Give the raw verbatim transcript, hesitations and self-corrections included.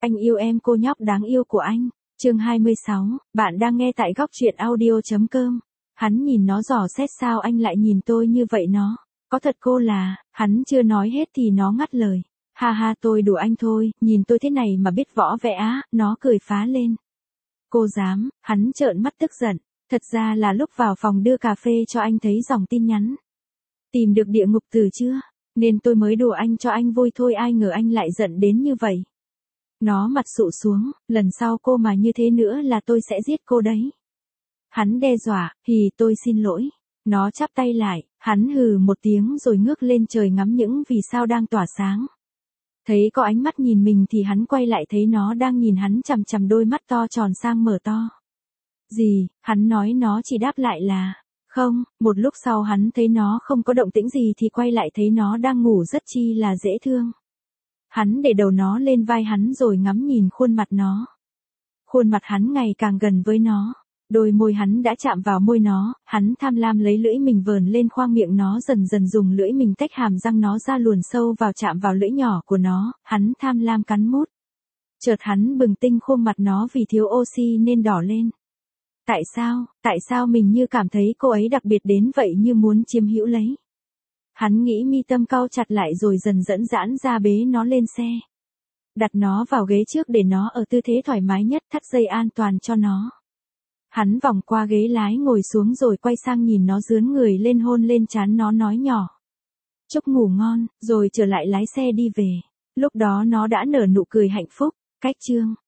Anh yêu em cô nhóc đáng yêu của anh. Chương hai mươi sáu, bạn đang nghe tại góc truyện audio chấm com. Hắn nhìn nó dò xét sao anh lại nhìn tôi như vậy nó. Có thật cô là, hắn chưa nói hết thì nó ngắt lời. Ha ha tôi đùa anh thôi, nhìn tôi thế này mà biết võ vẽ á, nó cười phá lên. Cô dám, hắn trợn mắt tức giận. Thật ra là lúc vào phòng đưa cà phê cho anh thấy dòng tin nhắn. Tìm được địa ngục từ chưa? Nên tôi mới đùa anh cho anh vui thôi, ai ngờ anh lại giận đến như vậy. Nó mặt sụ xuống, lần sau cô mà như thế nữa là tôi sẽ giết cô đấy. Hắn đe dọa, hì tôi xin lỗi. Nó chắp tay lại, hắn hừ một tiếng rồi ngước lên trời ngắm những vì sao đang tỏa sáng. Thấy có ánh mắt nhìn mình thì hắn quay lại thấy nó đang nhìn hắn chằm chằm đôi mắt to tròn sang mở to. Gì, hắn nói nó chỉ đáp lại là, không, một lúc sau hắn thấy nó không có động tĩnh gì thì quay lại thấy nó đang ngủ rất chi là dễ thương. Hắn để đầu nó lên vai hắn rồi ngắm nhìn khuôn mặt nó. Khuôn mặt hắn ngày càng gần với nó. Đôi môi hắn đã chạm vào môi nó, hắn tham lam lấy lưỡi mình vờn lên khoang miệng nó, dần dần dùng lưỡi mình tách hàm răng nó ra luồn sâu vào chạm vào lưỡi nhỏ của nó, hắn tham lam cắn mút. Chợt hắn bừng tinh khuôn mặt nó vì thiếu oxy nên đỏ lên. Tại sao, tại sao mình như cảm thấy cô ấy đặc biệt đến vậy như muốn chiếm hữu lấy. Hắn nghĩ mi tâm cau chặt lại rồi dần dẫn giãn ra bế nó lên xe. Đặt nó vào ghế trước để nó ở tư thế thoải mái nhất, thắt dây an toàn cho nó. Hắn vòng qua ghế lái ngồi xuống rồi quay sang nhìn nó dướn người lên hôn lên trán nó nói nhỏ. Chúc ngủ ngon, rồi trở lại lái xe đi về. Lúc đó nó đã nở nụ cười hạnh phúc. Cách chương